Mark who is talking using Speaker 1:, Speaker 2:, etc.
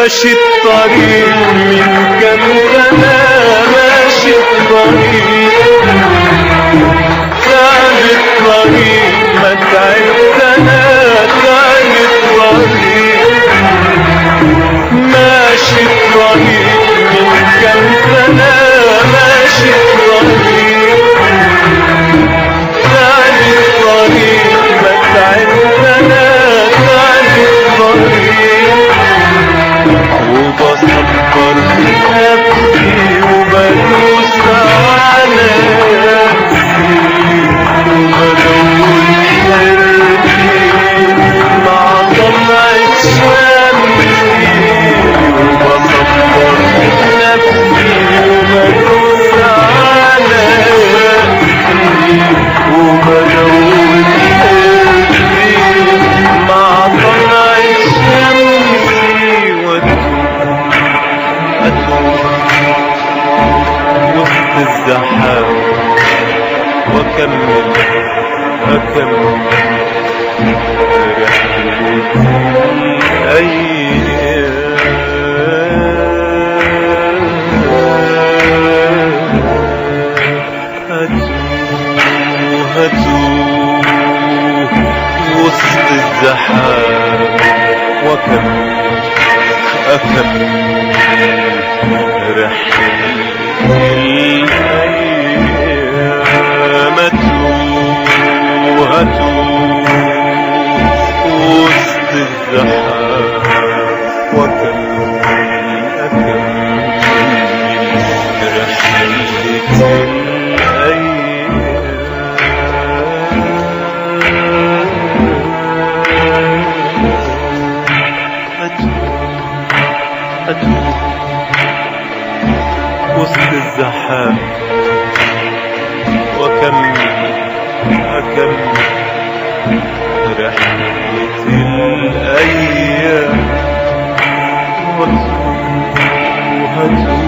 Speaker 1: ماشي الطريق من كام سنة، ماشي الطريق تعب الطريق ما تعبت انا، تعب الطريق ماشي الطريق من كام سنة، ماشي الطريق تعب الطريق ما تعبت انا، تعب الطريق وبصبر نفسي وبدوس على نفسي وبدور حيرتي مع طلعة شمسي، وبصبر نفسي وبدوس على نفسي وبدور حيرتي مع طلعة شمسي، وسط الزحام واكمل هتوه وسط الزحام واكمل رحلة الأيام، هتوه وسط الزحام وأكمل رحلة الأيام، هتوه وسط الزحام وأكمل رحلة الأيام، وهتوه